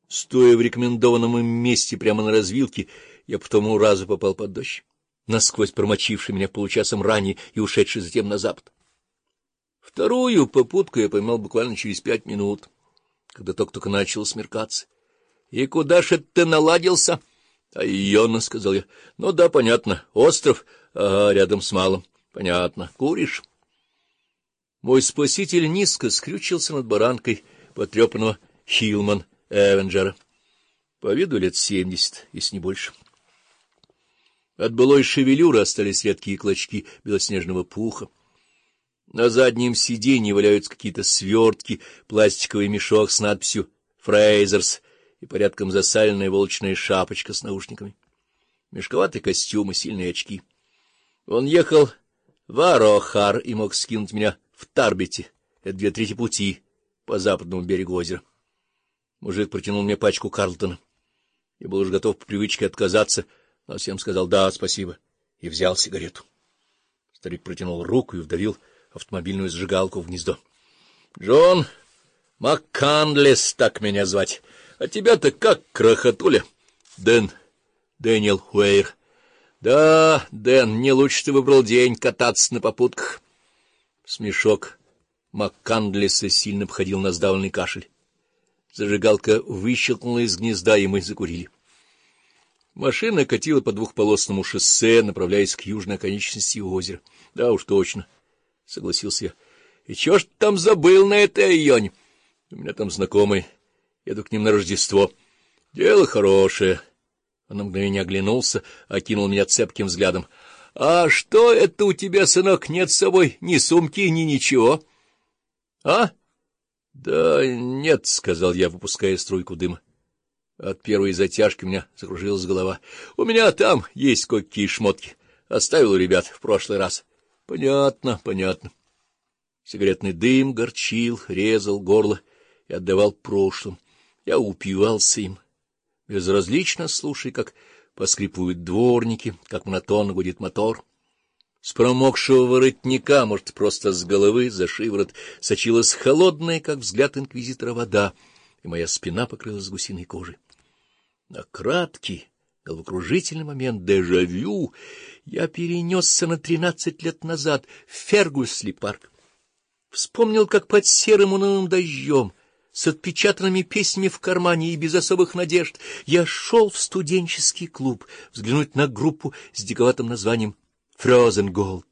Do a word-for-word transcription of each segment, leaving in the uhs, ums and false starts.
Стоя в рекомендованном им месте прямо на развилке, я по тому разу попал под дождь, насквозь промочивший меня получасом ранее и ушедший затем на запад. Вторую попутку я поймал буквально через пять минут, когда только-только начало смеркаться. — И куда ж ты наладился? — А Йона, — сказал я. — Ну да, понятно. Остров, ага, рядом с малым. — Понятно. Куришь? Мой спаситель низко скрючился над баранкой потрепанного Хилман Эвенджера. По виду лет семьдесят, если не больше. От былой шевелюры остались редкие клочки белоснежного пуха. На заднем сиденье валяются какие-то свертки, пластиковый мешок с надписью «Фрейзерс» и порядком засаленная волчная шапочка с наушниками. Мешковатый костюм и сильные очки. Он ехал в Арохар и мог скинуть меня в Тарбете, это две трети пути по западному берегу озера. Мужик протянул мне пачку Карлтона. Я был уже готов по привычке отказаться, но всем сказал «да, спасибо» и взял сигарету. Старик протянул руку и вдавил автомобильную зажигалку в гнездо. — Джон МакКандлес, так меня звать. А тебя-то как, крохотуля? — Дэн. Дэниел Уэйр. — Да, Дэн, не лучше ты выбрал день кататься на попутках. Смешок МакКандлеса сильно походил на сдавленный кашель. Зажигалка выщелкнула из гнезда, и мы закурили. Машина катила по двухполосному шоссе, направляясь к южной оконечности озера. — Да уж точно, — согласился я. — И чего ж ты там забыл на этой Айоне? У меня там знакомый. Еду к ним на Рождество. Дело хорошее. Он на мгновение оглянулся, окинул меня цепким взглядом. — А что это у тебя, сынок, нет с собой ни сумки, ни ничего? — А? — Да нет, — сказал я, выпуская струйку дыма. От первой затяжки у меня закружилась голова. — У меня там есть кое-какие шмотки. Оставил у ребят в прошлый раз. — Понятно, понятно. Сигаретный дым горчил, резал горло и отдавал прошлым. Я упивался им, безразлично слушая, как поскрипывают дворники, как монотонно гудит мотор. С промокшего воротника, может, просто с головы, за шиворот, сочилась холодная, как взгляд инквизитора, вода, и моя спина покрылась гусиной кожей. На краткий, головокружительный момент дежавю я перенесся на тринадцать лет назад в Фергусли-парк. Вспомнил, как под серым унылым дождем, с отпечатанными песнями в кармане и без особых надежд, я шел в студенческий клуб взглянуть на группу с диковатым названием «Frozen Gold».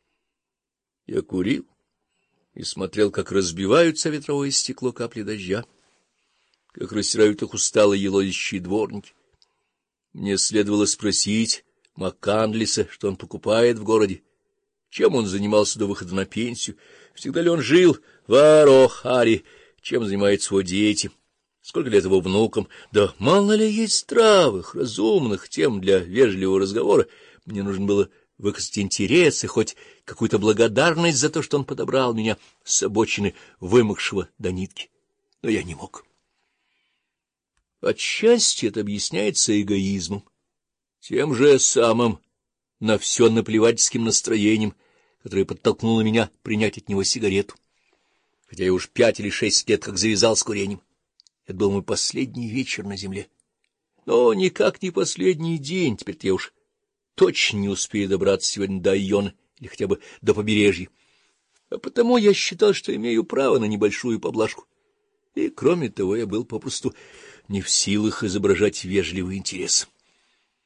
Я курил и смотрел, как разбиваются ветровое стекло капли дождя, как растирают их усталые елозящие дворники. Мне следовало спросить МакКандлеса, что он покупает в городе, чем он занимался до выхода на пенсию, всегда ли он жил в Арохаре, чем занимаются его дети, сколько лет его внукам, да мало ли есть здравых, разумных тем для вежливого разговора. Мне нужно было выказать интерес и хоть какую-то благодарность за то, что он подобрал меня с обочины, вымокшего до нитки. Но я не мог. Отчасти это объясняется эгоизмом, тем же самым на все наплевательским настроением, которое подтолкнуло меня принять от него сигарету. Хотя я уж пять или шесть лет как завязал с курением. Это был мой последний вечер на земле. Но никак не последний день, теперь-то я уж точно не успею добраться сегодня до Айона или хотя бы до побережья. А потому я считал, что имею право на небольшую поблажку. И, кроме того, я был попросту не в силах изображать вежливый интерес.